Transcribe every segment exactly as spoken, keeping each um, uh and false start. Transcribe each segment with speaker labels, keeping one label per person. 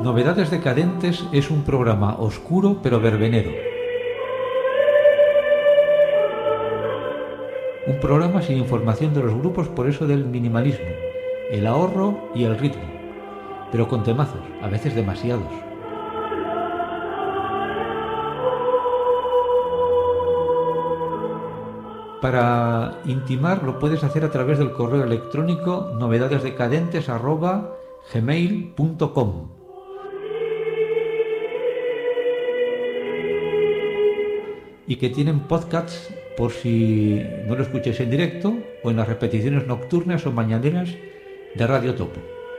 Speaker 1: Novedades Decadentes es un programa oscuro pero verbenero. Un programa sin información de los grupos, por eso del minimalismo, el ahorro y el ritmo, pero con temazos, a veces demasiados. Para intimar lo puedes hacer a través del correo electrónico novedadesdecadentes arroba gmail punto com. Y que tienen podcasts por si no lo escucháis en directo o en las repeticiones nocturnas o mañaneras de Radio Topo.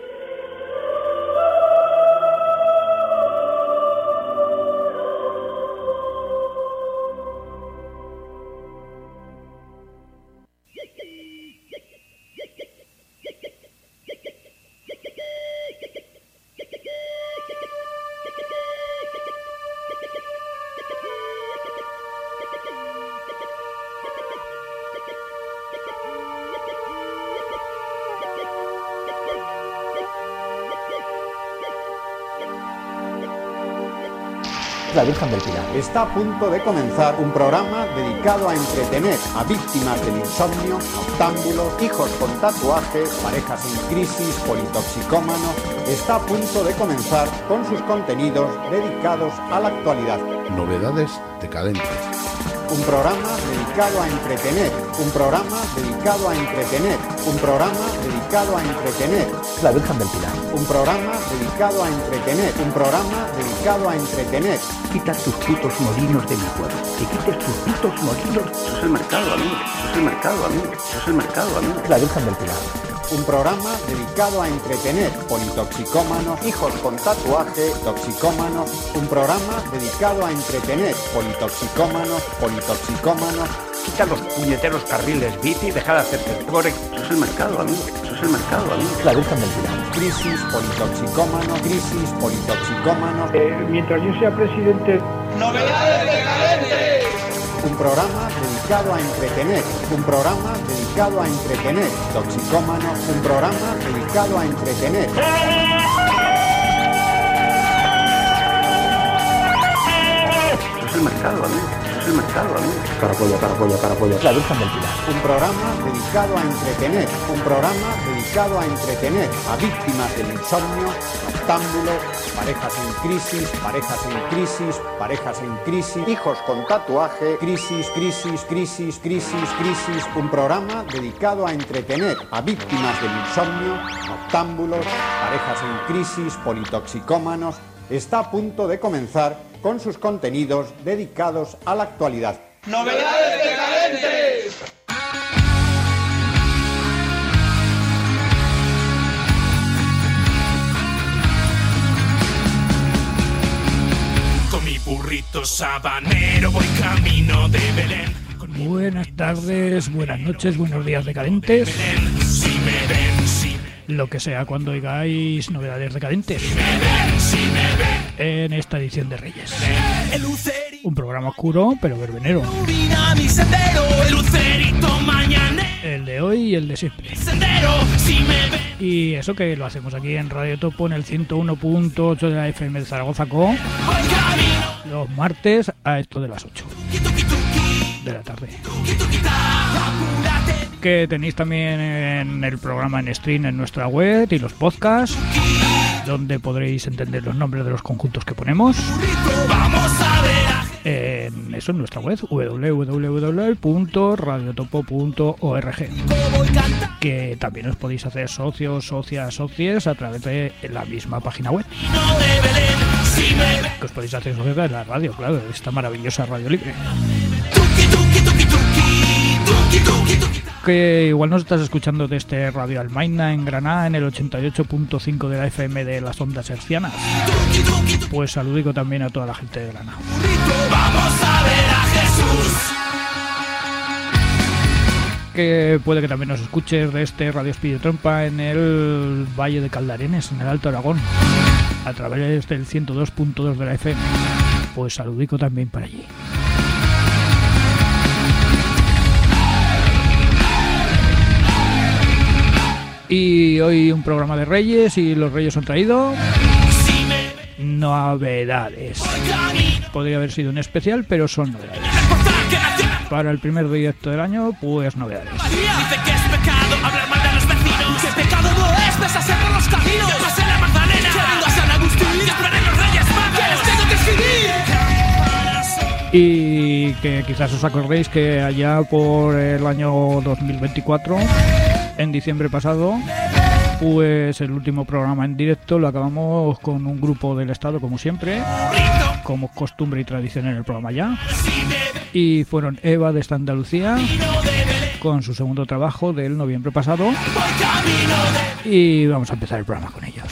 Speaker 2: La Virgen del Pilar.
Speaker 3: Está a punto de comenzar un programa dedicado a entretener a víctimas del insomnio, noctámbulos, hijos con tatuajes, parejas en crisis, politoxicómanos. Está a punto de comenzar con sus contenidos dedicados a la actualidad.
Speaker 4: Novedades Decadentes.
Speaker 3: Un programa dedicado a entretener, un programa dedicado a entretener, un programa dedicado a entretener.
Speaker 2: La Virgen del Pilar.
Speaker 3: Un programa dedicado a entretener, un programa dedicado a entretener.
Speaker 5: Quita tus putos molinos de mi pueblo, que quites tus putos molinos. Eso es el mercado, amigo, eso es el mercado, amigo, eso es el mercado, amigo.
Speaker 2: La Virgen del Pilar.
Speaker 3: Un programa dedicado a entretener politoxicómanos, hijos con tatuaje, toxicómanos. Un programa dedicado a entretener politoxicómanos, politoxicómanos.
Speaker 5: Quita los puñeteros carriles bici y deja de hacerte core. Eso es el mercado, amigo, eso es el mercado, amigo.
Speaker 2: La Virgen del Pilar.
Speaker 3: Crisis, politoxicómanos, crisis, politoxicómanos.
Speaker 6: Eh, mientras yo sea presidente...
Speaker 7: ¡Novedades Decadentes!
Speaker 3: Un programa dedicado a entretener, un programa dedicado a entretener, toxicómanos, un programa dedicado a entretener.
Speaker 5: Eso es el mercado, amigo, eso es el mercado, amigo.
Speaker 2: Carapolla, carapolla, carapolla. La Virgen del Pilar.
Speaker 3: Un programa dedicado a entretener, un programa dedicado a entretener a víctimas del insomnio, noctámbulos, parejas en crisis, parejas en crisis, parejas en crisis, hijos con tatuaje, crisis, crisis, crisis, crisis, crisis. Un programa dedicado a entretener a víctimas del insomnio, noctámbulos, parejas en crisis, politoxicómanos. Está a punto de comenzar con sus contenidos dedicados a la actualidad.
Speaker 7: ¡Novedades Decadentes!
Speaker 8: Con mi burrito sabanero voy camino de Belén.
Speaker 9: Buenas tardes, buenas noches, buenos días decadentes.
Speaker 8: Belén, si me ven, si
Speaker 9: Lo que sea cuando oigáis Novedades Decadentes.
Speaker 8: me ven, si me ven.
Speaker 9: En esta edición de Reyes.
Speaker 8: El lucerito
Speaker 9: Un programa oscuro pero verbenero.
Speaker 8: ilumina mi sendero. El lucerito mañanero.
Speaker 9: El de hoy y el de siempre.
Speaker 8: Sendero, si me ven.
Speaker 9: Y eso que lo hacemos aquí en Radio Topo en el ciento uno punto ocho de la F M de Zaragoza Co.
Speaker 8: Voy camino.
Speaker 9: Los martes a esto de las ocho
Speaker 8: Tuki, tuki, tuki,
Speaker 9: de la tarde.
Speaker 8: tuki, tuki, ta. Apúrate.
Speaker 9: Que tenéis también en el programa en stream en nuestra web y los podcasts, donde podréis entender los nombres de los conjuntos que ponemos.
Speaker 8: Vamos a ver a
Speaker 9: En eso en nuestra web w w w punto radiotopo punto org,
Speaker 8: cómo canta.
Speaker 9: que también os podéis hacer socios, socias, socies a través de la misma página web,
Speaker 8: No de Belén, si me ven.
Speaker 9: que os podéis hacer socios de la radio, claro, de esta maravillosa radio libre.
Speaker 8: Tuki, tuki, tuki, tuki, tuki, tuki, tuki.
Speaker 9: Que igual nos estás escuchando desde Radio Almaina en Granada en el ochenta y ocho punto cinco de la F M de las ondas hercianas.
Speaker 8: Tuki, tuki, tuki.
Speaker 9: Pues saludico también a toda la gente de Granada.
Speaker 8: Vamos a ver a Jesús.
Speaker 9: Que puede que también nos escuches de este Radio Espíritu Trompa en el Valle de Caldarenes, en el Alto Aragón, a través del ciento dos punto dos de la F M. Pues saludico también para allí. Y hoy un programa de Reyes, y los Reyes han traído
Speaker 8: Si me ven.
Speaker 9: novedades. Podría haber sido un especial, pero son novedades. Para el primer directo del año, pues novedades.
Speaker 8: Dice que es pecado hablar mal de los vecinos. Que pecado no es besarse por los caminos. Pasé la Magdalena, que vengo a San Agustín. Que esperen los Reyes Magos, que les tengo que escribir.
Speaker 9: Y que quizás os acordéis que allá por el año dos mil veinticuatro, en diciembre pasado, pues el último programa en directo lo acabamos con un grupo del Estado, como siempre, como costumbre y tradición en el programa ya. Y fueron Eva de esta Andalucía, con su segundo trabajo del noviembre pasado. Y vamos a empezar el programa con ellos.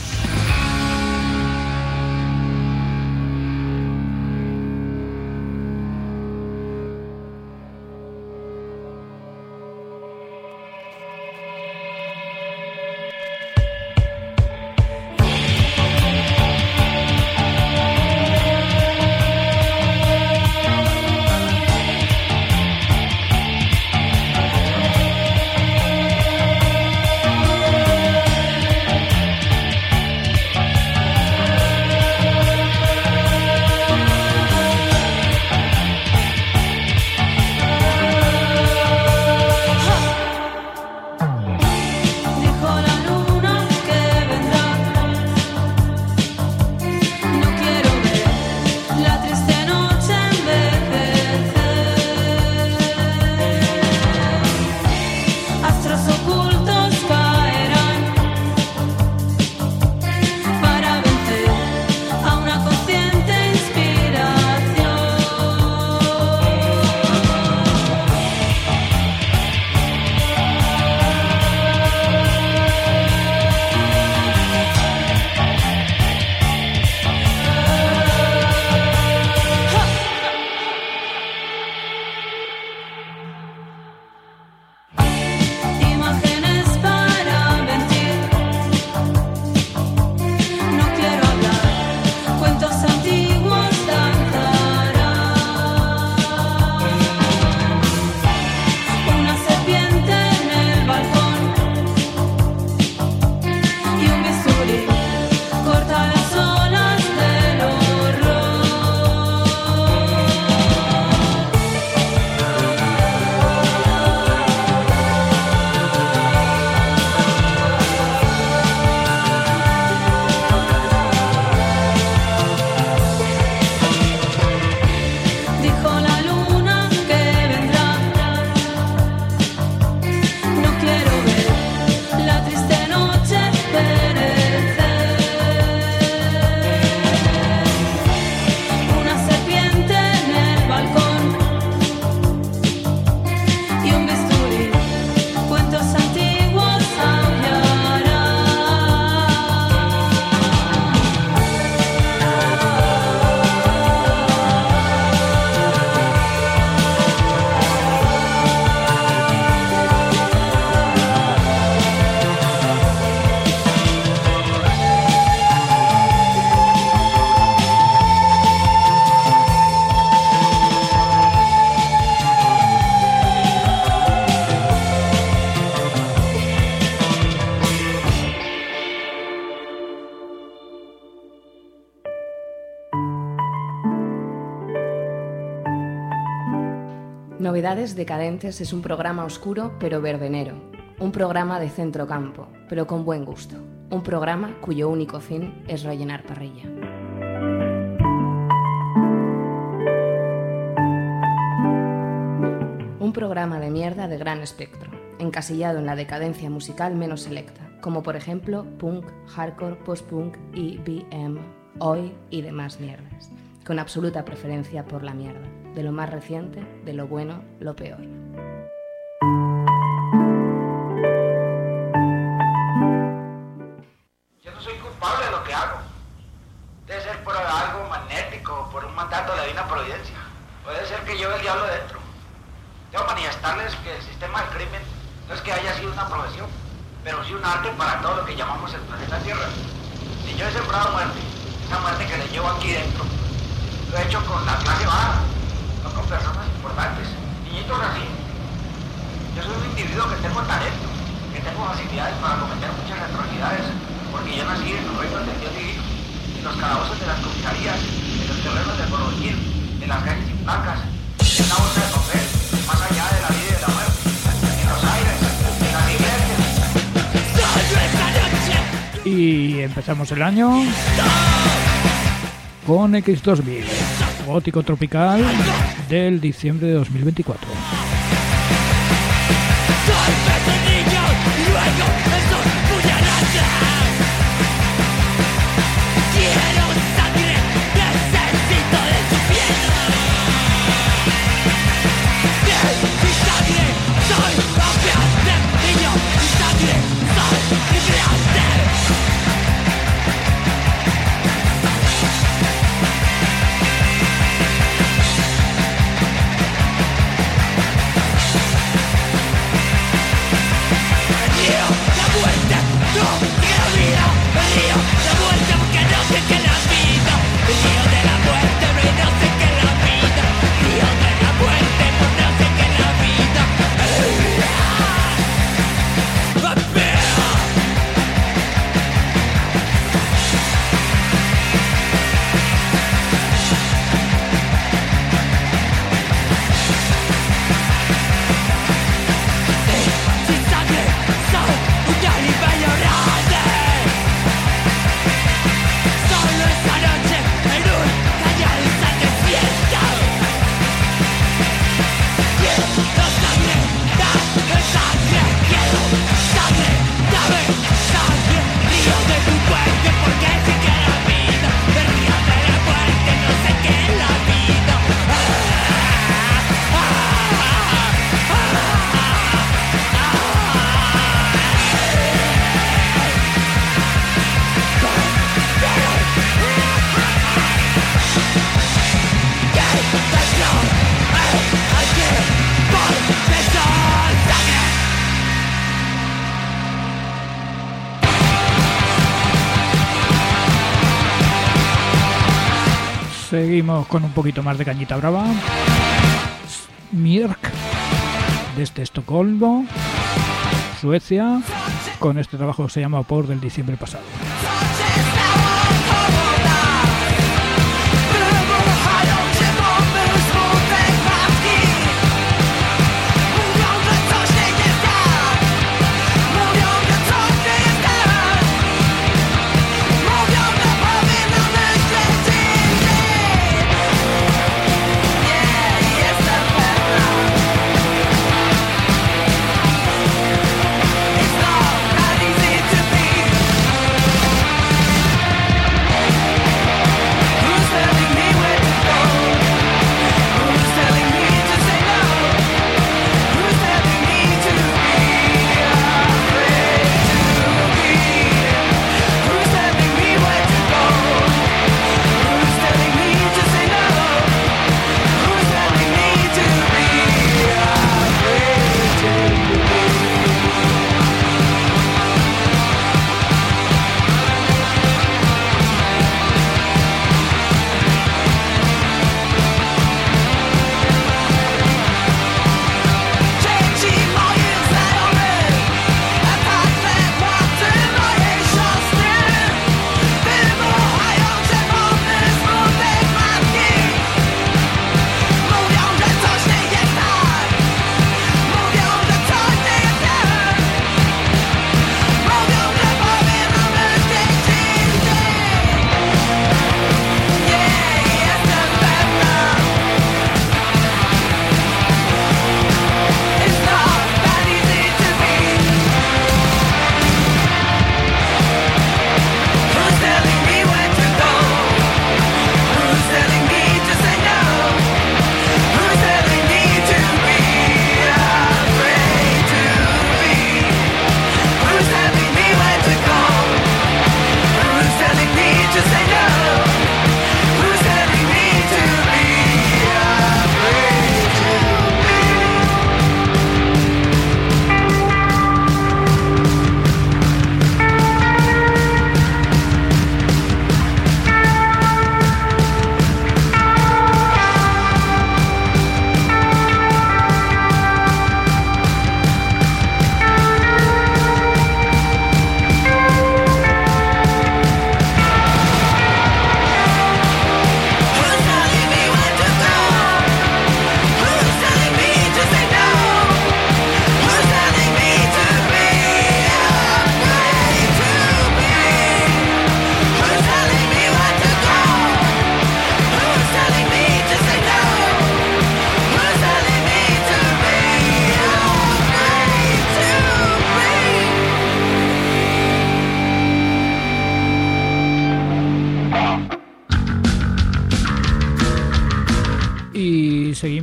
Speaker 10: Novedades Decadentes es un programa oscuro pero verbenero, un programa de centrocampo, pero con buen gusto, un programa cuyo único fin es rellenar parrilla. Un programa de mierda de gran espectro, encasillado en la decadencia musical menos selecta, como por ejemplo punk, hardcore, post-punk, E B M, Oi y demás mierdas, con absoluta preferencia por la mierda, de lo más reciente, de lo bueno, lo peor.
Speaker 11: Yo no soy culpable de lo que hago. Debe ser por algo magnético, por un mandato de la divina providencia. Puede ser que lleve el diablo dentro. Debo manifestarles que el sistema del crimen no es que haya sido una profesión, pero sí un arte para todo lo que llamamos el planeta Tierra. Si yo he sembrado muerte, esa muerte que le llevo aquí dentro, lo he hecho con la clase baja, no con personas importantes, niñitos así. Yo soy un individuo que tengo talento, que tengo facilidades para cometer muchas atrocidades, porque yo nací en los reinos del Dios divino. los calabozos de las comisarías, en los terrenos del porvenir, en las calles sin placas, en la bolsa de papel, más allá de la vida y de la muerte, en los aires, en las iglesias.
Speaker 9: Y empezamos el año con X dos mil, gótico tropical del diciembre de dos mil veinticuatro. Seguimos con un poquito más de cañita brava. Smirk, desde Estocolmo, Suecia, con este trabajo que se llama Por del diciembre pasado.
Speaker 8: It's not that easy to be.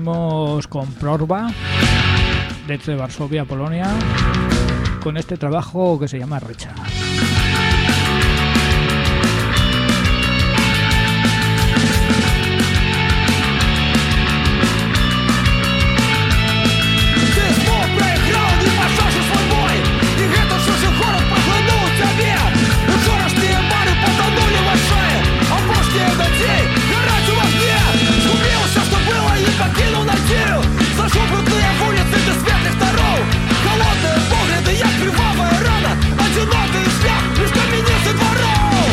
Speaker 9: vamos con Prorva, desde Varsovia, Polonia, con este trabajo que se llama Recha.
Speaker 8: Покинул надежду, сошел крутые улицы без светлых дорог. Холодные погляды, я кривавая рана, одинокий шлях, лишь каменистый дворов.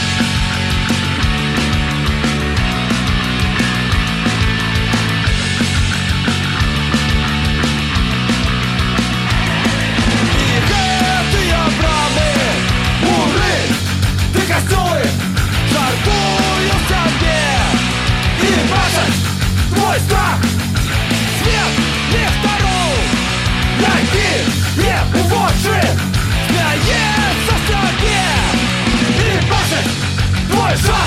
Speaker 8: И гэтые брамы, муры, ты костюлы, жартую себе. И башен твой страх, свет не второй, найди не уводши, смеется в тебе. И башен твой шаг.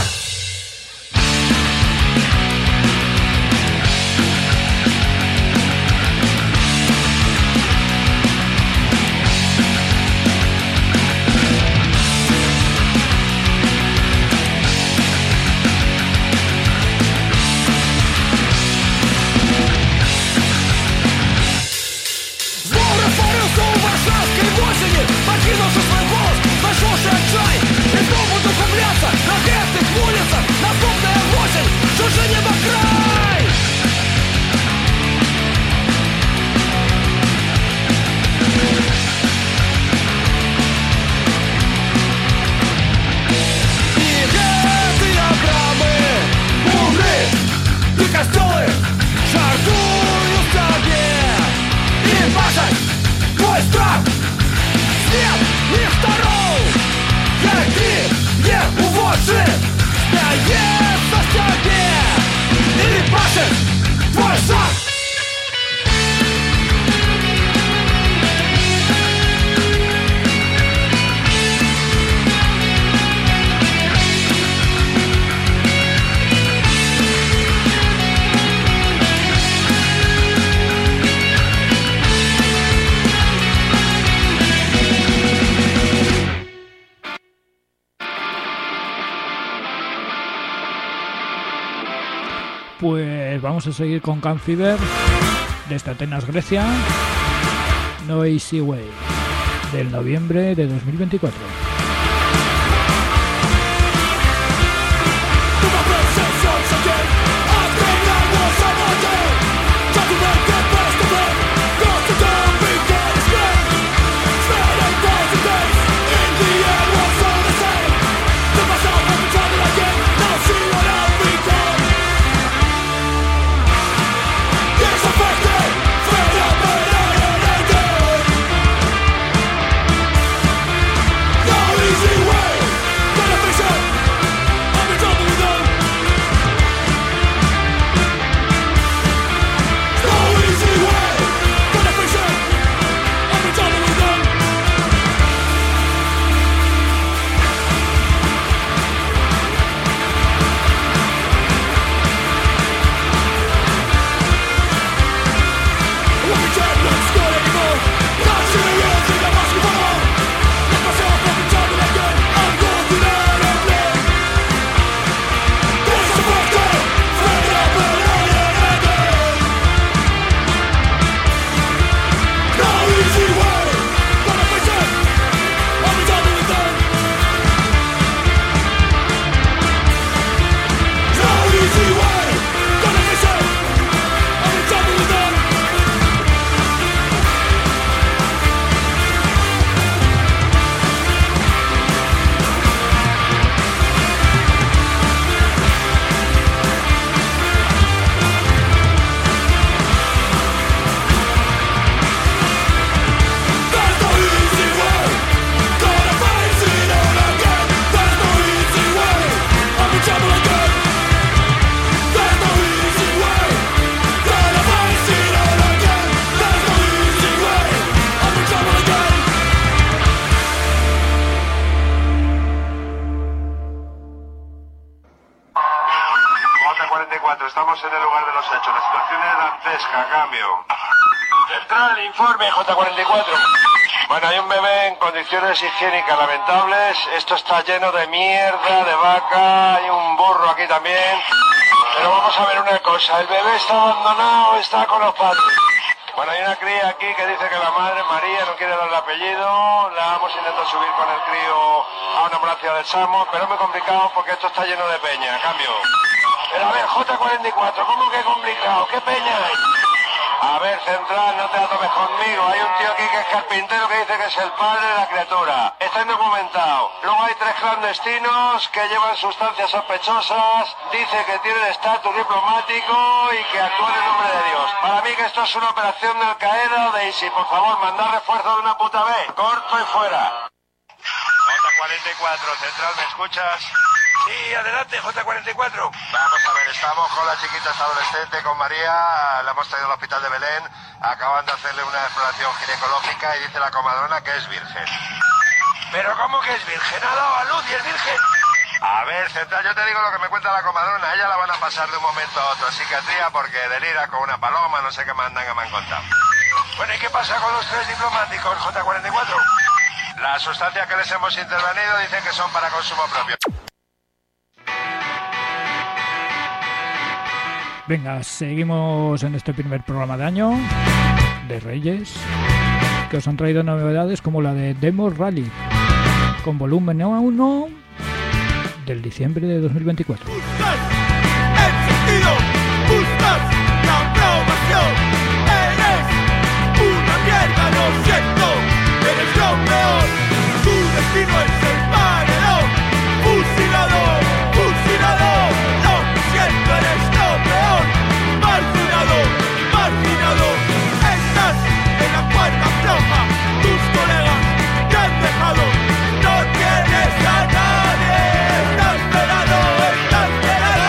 Speaker 8: Покинувши свой голос, нашелся отчай. И снова буду купляться на грязных улицах. Наступная осень, чужой небокрай. И гэтые брамы, муры и костюлы, жартую себе. И башен твой страх, свет не второй, какие не уводши, смеется в тебе. И башен твой шаг.
Speaker 9: Pues vamos a seguir con Camp Fever desde Atenas, Grecia, No Easy Way, del noviembre de dos mil veinticuatro.
Speaker 12: Estamos en el lugar de los hechos. La situación en el Pesca, cambio. Central, informe, J cuarenta y cuatro. Bueno, hay un bebé en condiciones higiénicas lamentables. Esto está lleno de mierda, de vaca, hay un burro aquí también. Pero vamos a ver una cosa, ¿el bebé está abandonado o está con los padres? Bueno, hay una cría aquí que dice que la madre, María, no quiere darle apellido. La hemos intentado subir con el crío a una ambulancia del Samo, pero es muy complicado porque esto está lleno de peña. Cambio. Pero a ver, J cuarenta y cuatro, ¿cómo que complicado? ¿Qué peña hay? A ver, Central, no te la tomes conmigo. Hay un tío aquí que es carpintero que dice que es el padre de la criatura. Está indocumentado. Luego hay tres clandestinos que llevan sustancias sospechosas. Dice que tienen estatus diplomático y que actúan en nombre de Dios. Para mí que esto es una operación de Al Qaeda o de I S I. Por favor, mandar refuerzo de una puta vez. Corto y fuera. J cuarenta y cuatro, Central, ¿me escuchas? Sí, adelante, J cuarenta y cuatro. Vamos a ver, estamos con la chiquita, esta adolescente, con María, la hemos traído al hospital de Belén, acaban de hacerle una exploración ginecológica y dice la comadrona que es virgen. ¿Pero cómo que es virgen? ¿Ha dado a luz y es virgen? A ver, Central, yo te digo lo que me cuenta la comadrona, ella la van a pasar de un momento a otro, psiquiatría porque delira con una paloma, no sé qué mandan que me han contado. Bueno, ¿y qué pasa con los tres diplomáticos, J cuarenta y cuatro? Las sustancias que les hemos intervenido dicen que son para consumo propio.
Speaker 9: Venga, seguimos en este primer programa de año de Reyes, que os han traído novedades como la de Demo Rally, con volumen uno del diciembre de dos mil veinticuatro.
Speaker 8: Buscas el sentido, buscas la aprobación. Eres una mierda, lo siento, eres lo peor. Tu destino es el paredón, fusilado, fusilado. Lo siento, eres lo peor. Marginado, marginado. Estás en la cuerda floja. Tus colegas te han dejado. No tienes a nadie. Estás pelado, estás pelado.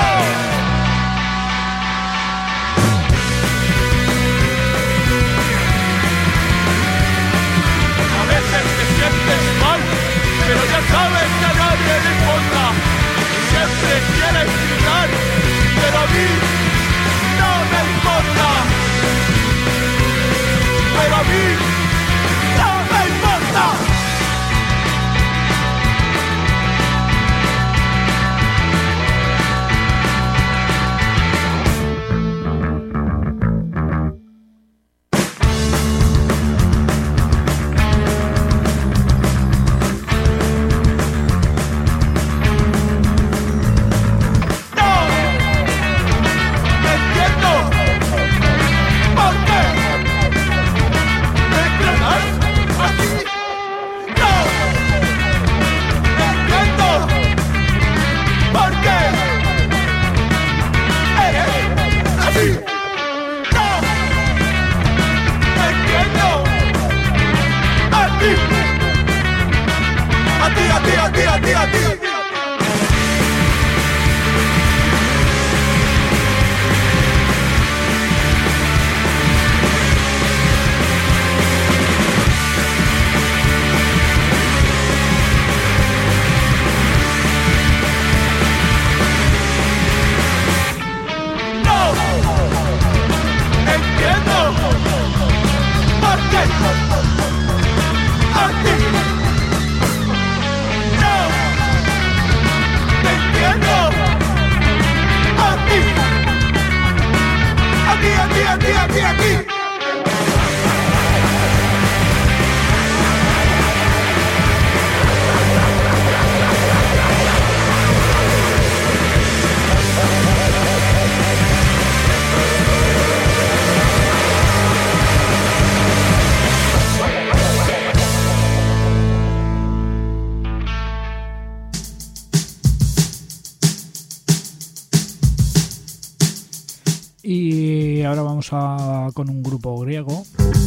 Speaker 8: A veces te sientes mal, pero ya sabes que a nadie le importa. Y siempre quieres gritar, pero a mí no me importa. Pero a mí no me importa.
Speaker 9: Y ahora vamos a con un grupo griego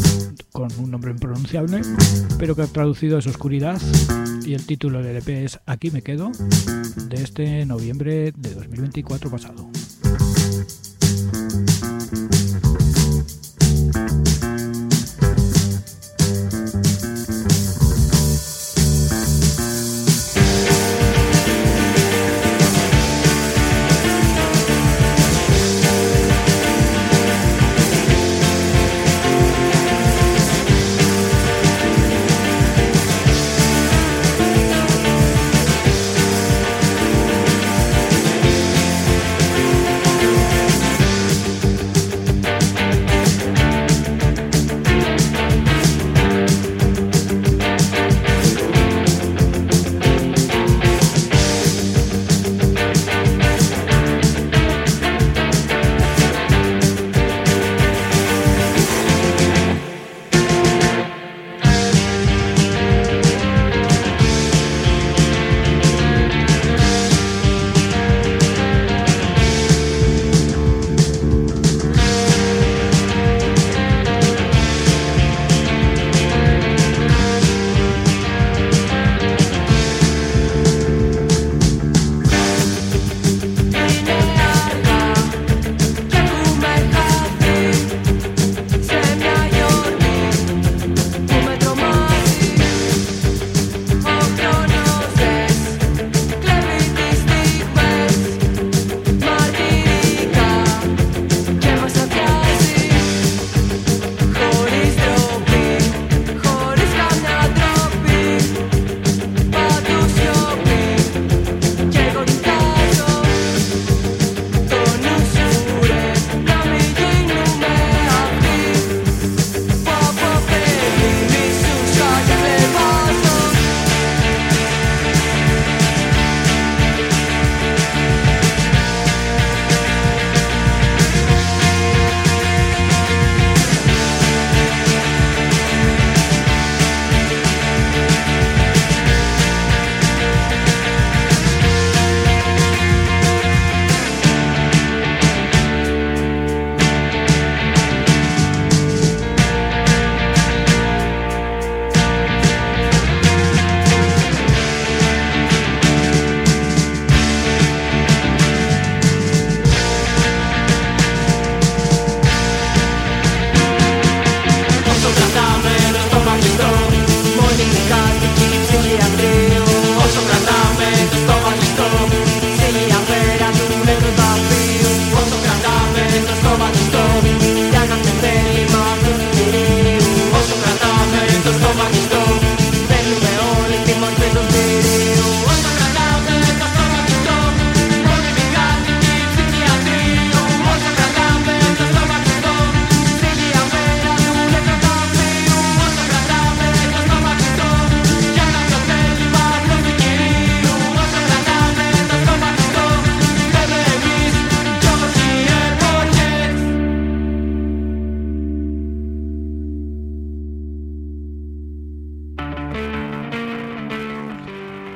Speaker 9: con un nombre impronunciable, pero que ha traducido es Oscuridad, y el título del E P es Aquí me quedo, de este noviembre de dos mil veinticuatro pasado.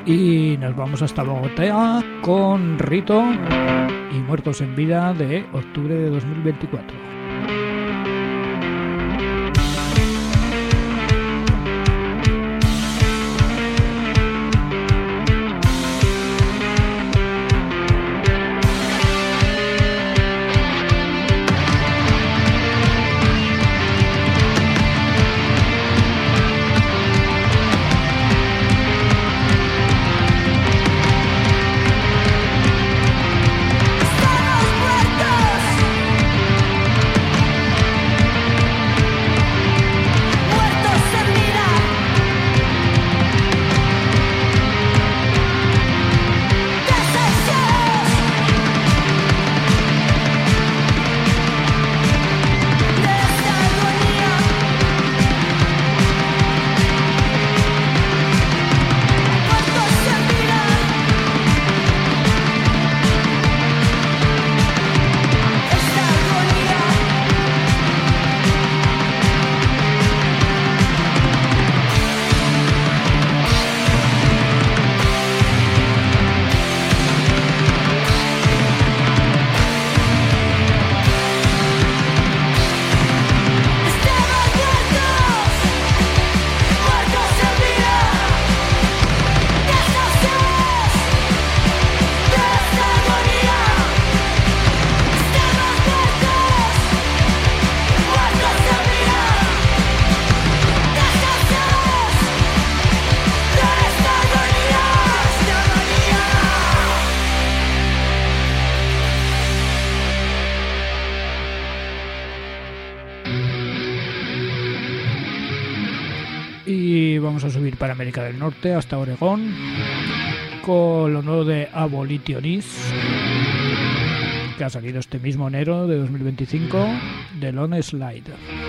Speaker 9: Y nos vamos hasta Bogotá con Rito y Muertos en Vida de octubre de dos mil veinticuatro. Y vamos a subir para América del Norte hasta Oregón con lo nuevo de Abolitionis, que ha salido este mismo enero de dos mil veinticinco, de Lone Slide.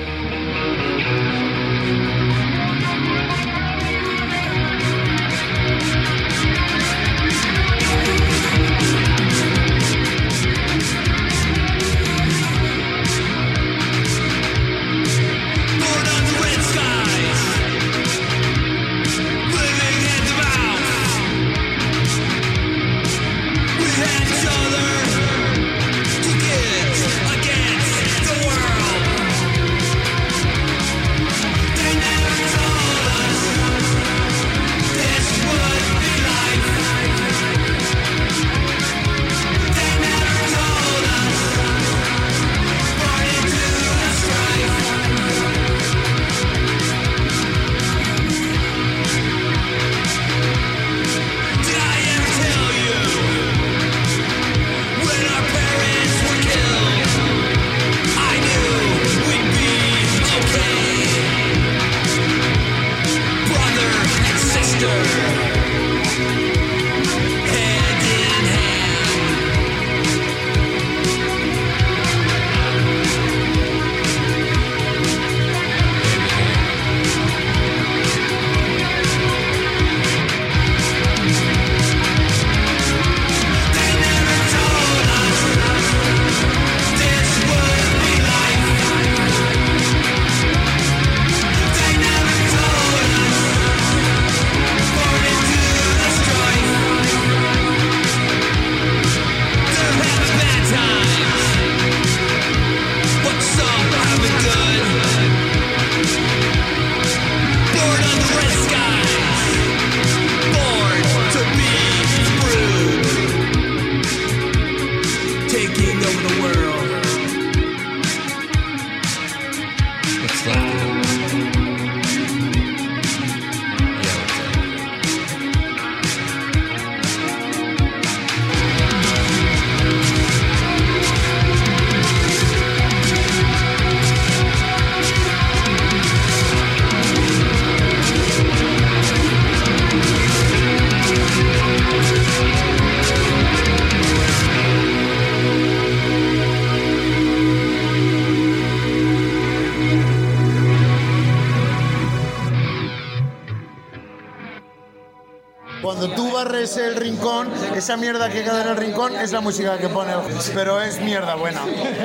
Speaker 13: Cuando tú barres el rincón, esa mierda que queda en el rincón es la música que pone, pero es mierda buena.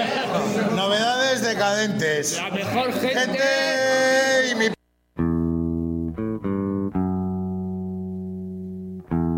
Speaker 13: Novedades decadentes.
Speaker 7: La mejor gente,
Speaker 13: gente y mi...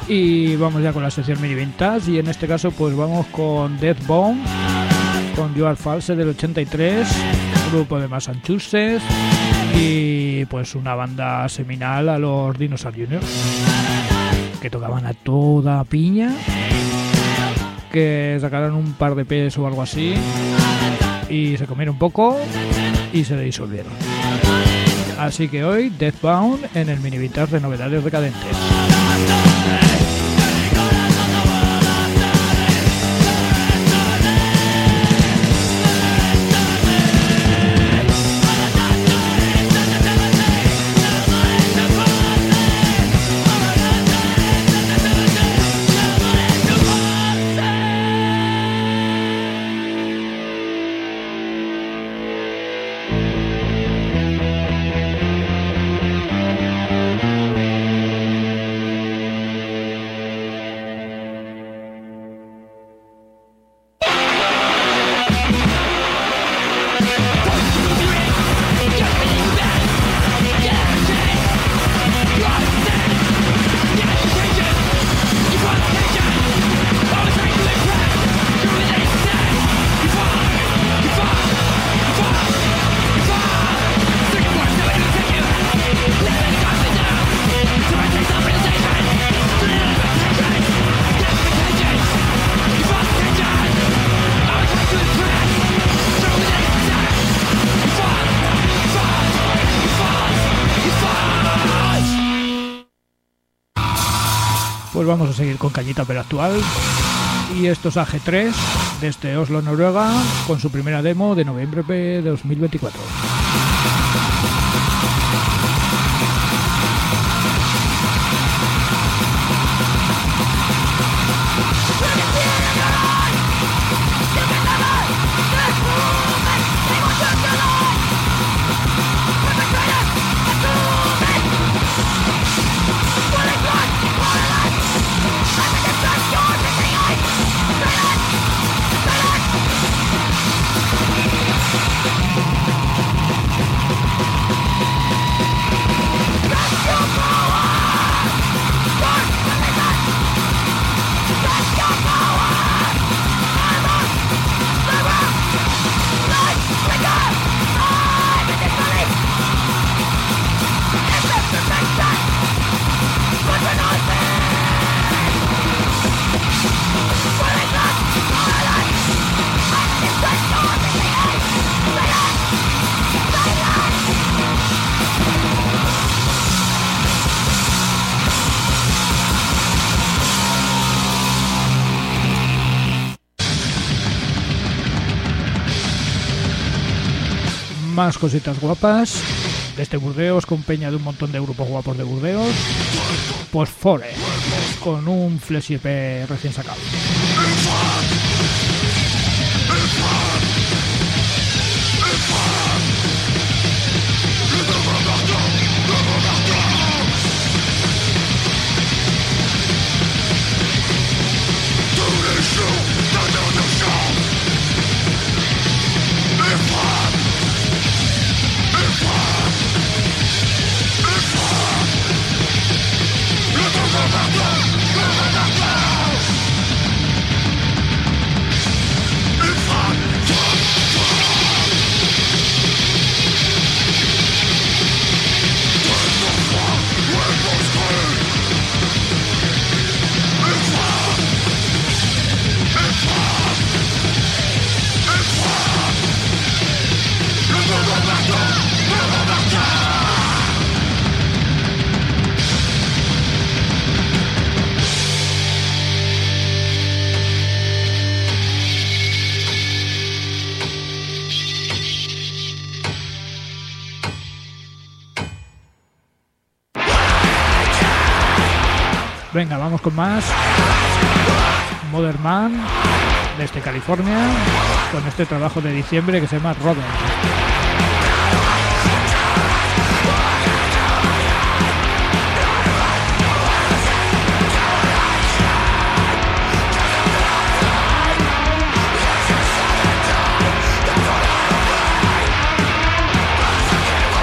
Speaker 9: Y vamos ya con la sección mini vintage, y en este caso pues vamos con Deathbone, con You Are False del ochenta y tres, grupo de Massachusetts, y pues una banda seminal a los Dinosaur Junior, que tocaban a toda piña, que sacaron un par de P's o algo así, y se comieron un poco y se disolvieron. Así que hoy Deathbound en el mini vintage de novedades decadentes. Pues vamos a seguir con cañita pero actual, y esto es A G tres desde Oslo, Noruega, con su primera demo de noviembre de dos mil veinticuatro. Más cositas guapas desde Burdeos, con peña de un montón de grupos guapos de Burdeos. Pues Fore, con un flash E P recién sacado. Venga, vamos con más. Modern Man, desde California, con este trabajo de diciembre que se llama Robin.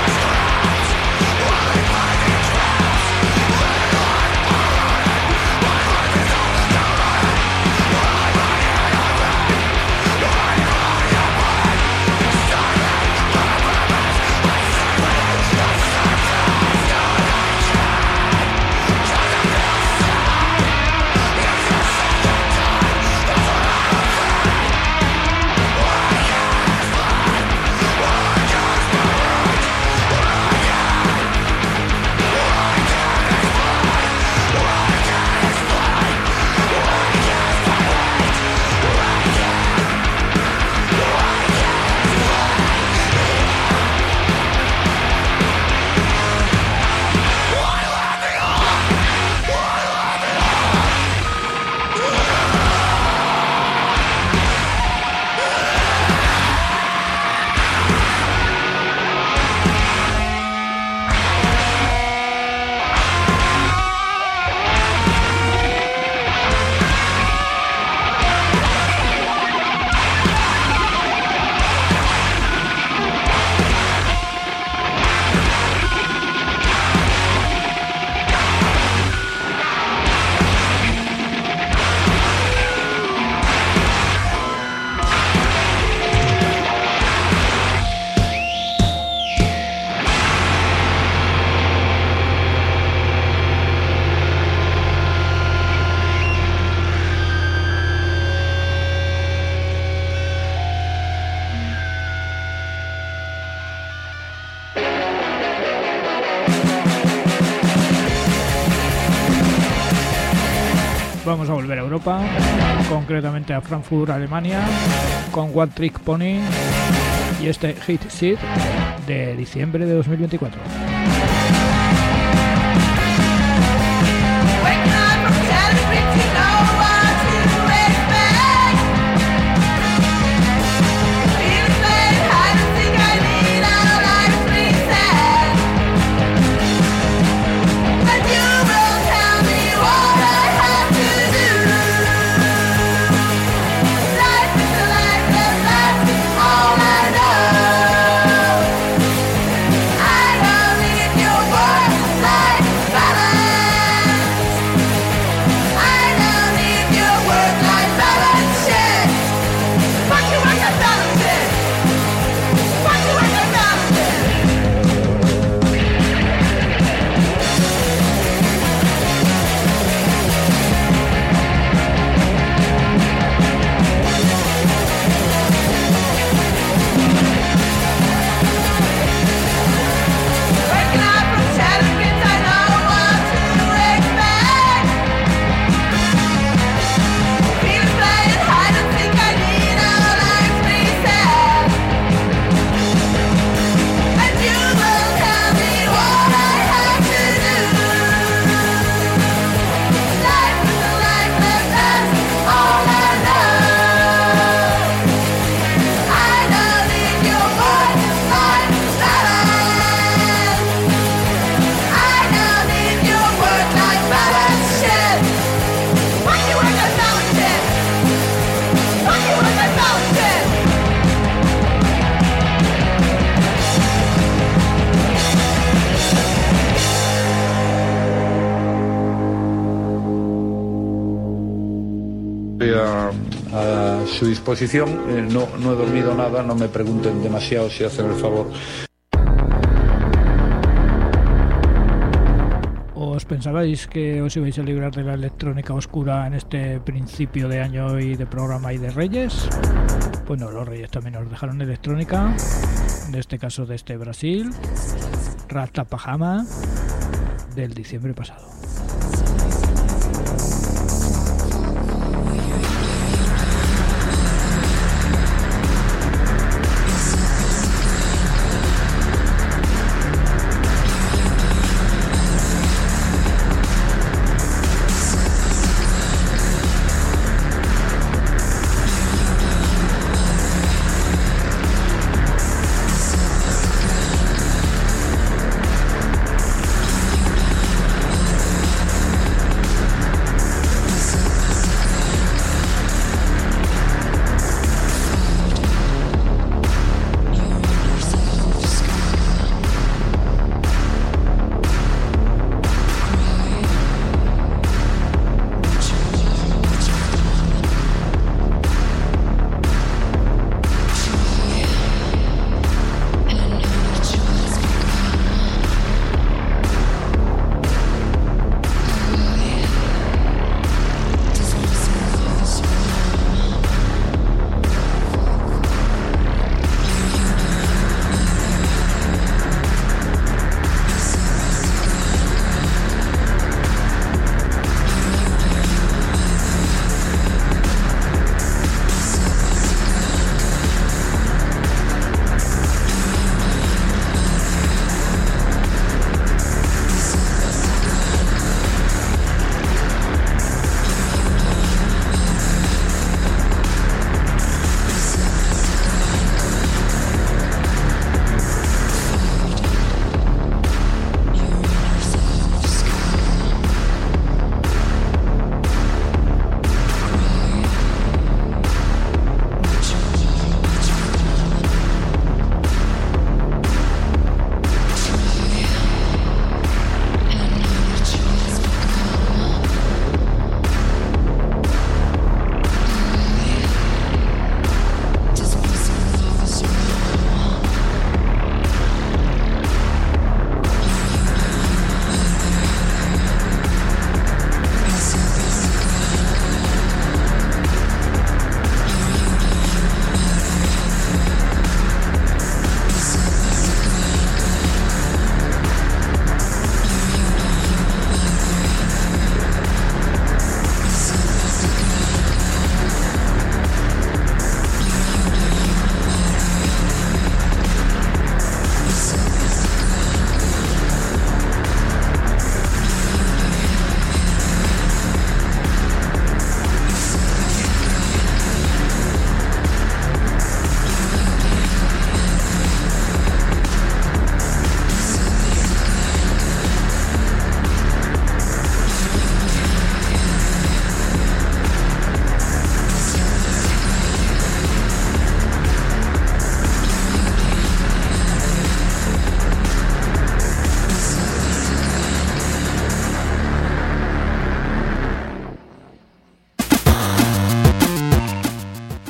Speaker 8: Why
Speaker 9: vamos a volver a Europa, concretamente a Frankfurt, Alemania, con One Trick Pony y este Hit Shit de diciembre de dos mil veinticuatro.
Speaker 14: A, a su disposición, eh, no, no he dormido nada, no me pregunten demasiado si hacen el favor.
Speaker 9: ¿Os pensabais que os ibais a librar de la electrónica oscura en este principio de año y de programa y de Reyes? Pues no, los Reyes también nos dejaron electrónica, en este caso desde Brasil, Rasta Pajama, del diciembre pasado.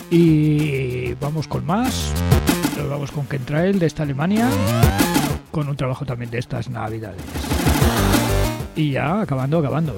Speaker 9: Y vamos con más. Nos vamos con Kentrael de esta Alemania, con un trabajo también de estas navidades. Y ya acabando, acabando.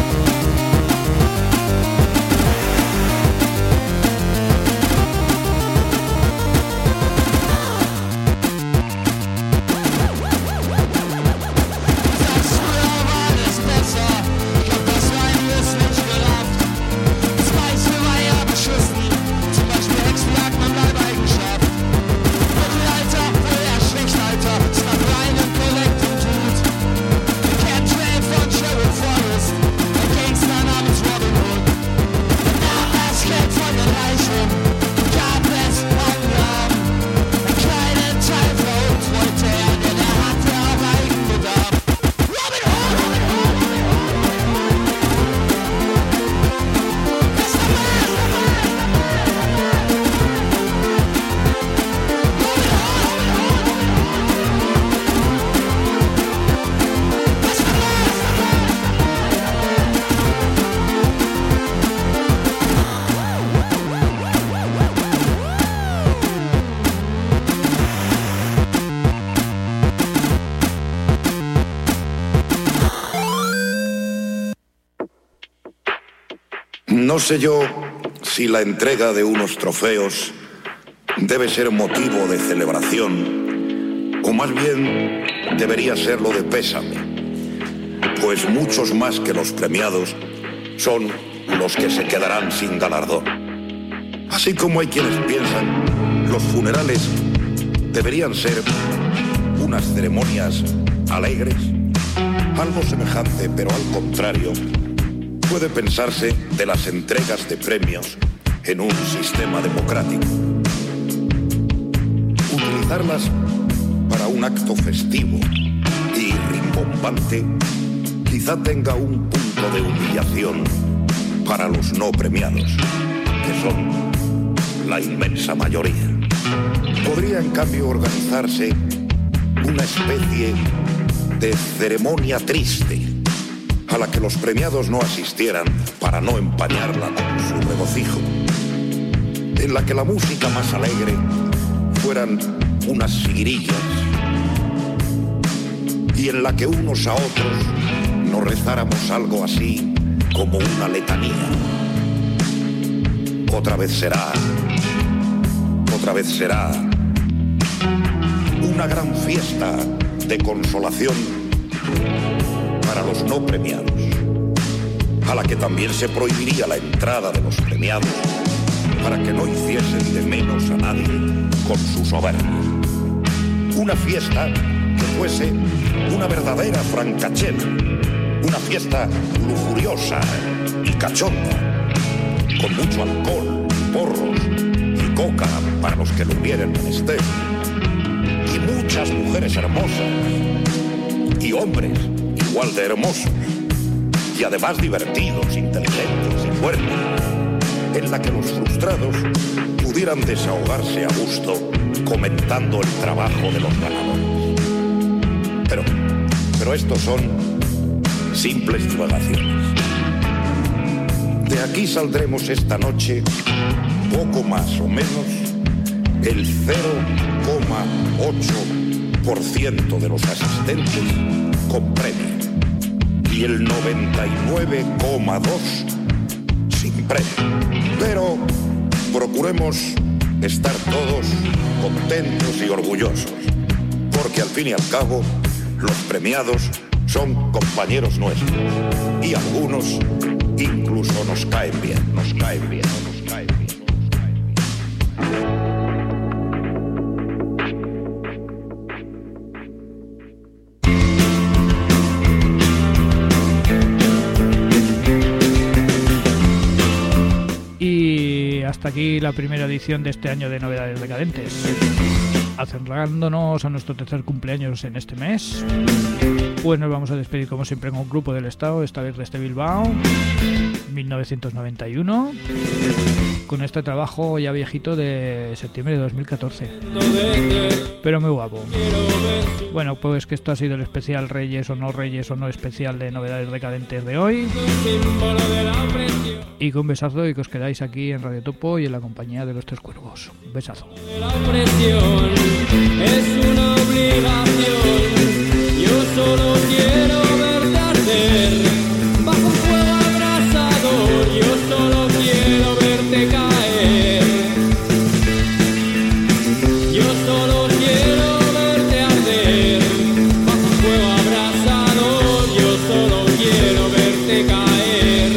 Speaker 15: No sé yo si la entrega de unos trofeos debe ser motivo de celebración o más bien debería serlo de pésame, pues muchos más que los premiados son los que se quedarán sin galardón. Así como hay quienes piensan los funerales deberían ser unas ceremonias alegres, algo semejante, pero al contrario, puede pensarse de las entregas de premios en un sistema democrático. Utilizarlas para un acto festivo y rimbombante quizá tenga un punto de humillación para los no premiados, que son la inmensa mayoría. Podría en cambio organizarse una especie de ceremonia triste a la que los premiados no asistieran para no empañarla con su regocijo, en la que la música más alegre fueran unas siguirillas y en la que unos a otros nos rezáramos algo así como una letanía. Otra vez será, otra vez será una gran fiesta de consolación para los no premiados, a la que también se prohibiría la entrada de los premiados para que no hiciesen de menos a nadie con su soberbia. Una fiesta que fuese una verdadera francachela, una fiesta lujuriosa y cachonda, con mucho alcohol, porros y coca para los que lo hubieran menester, y muchas mujeres hermosas y hombres igual de hermosos y además divertidos, inteligentes y fuertes, en la que los frustrados pudieran desahogarse a gusto comentando el trabajo de los ganadores. Pero, pero estos son simples divagaciones. De aquí saldremos esta noche poco más o menos el cero coma ocho por ciento de los asistentes con premio y el noventa y nueve coma dos por ciento sin premio. Pero procuremos estar todos contentos y orgullosos, porque al fin y al cabo los premiados son compañeros nuestros y algunos incluso nos caen bien, nos caen bien, nos caen bien.
Speaker 9: Y hasta aquí la primera edición de este año de Novedades Decadentes. acercándonos a nuestro tercer cumpleaños en este mes, pues nos vamos a despedir como siempre con un grupo del Estado, esta vez desde Bilbao, mil novecientos noventa y uno, con este trabajo ya viejito de septiembre de dos mil catorce, pero muy guapo. Bueno, pues que esto ha sido el especial Reyes o no Reyes o no especial de novedades decadentes de hoy, y con un besazo y que os quedáis aquí en Radio Topo y en la compañía de los Tres Cuervos. Un besazo.
Speaker 8: La presión es una obligación. Yo solo quiero verte arder bajo un fuego abrasador. Yo solo quiero verte caer. Yo solo quiero verte arder bajo un fuego abrasador. Yo solo quiero verte caer.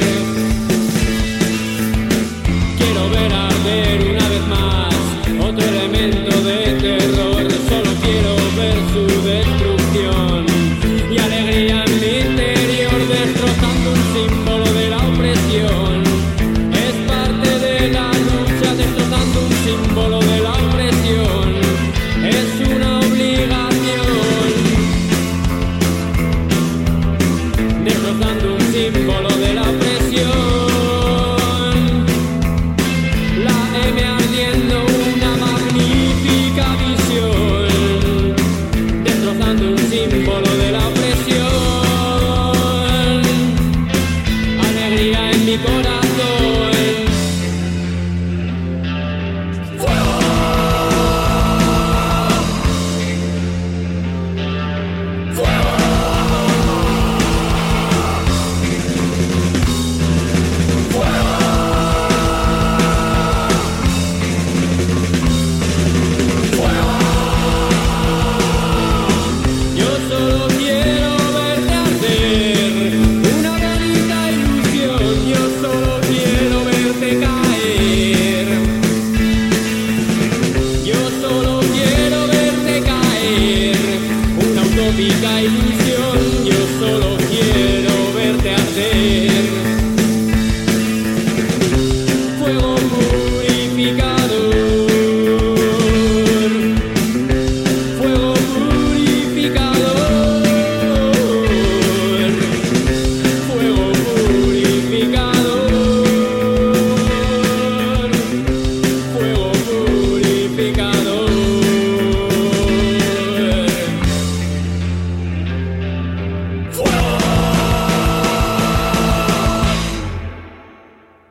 Speaker 8: Quiero ver arder una vez más otro elemento de terror, solo quiero ver su destrucción y alegría en mi interior, destrozando un símbolo de la opresión. Es parte de la lucha, destrozando un símbolo de la opresión. Es una obligación, destrozando un símbolo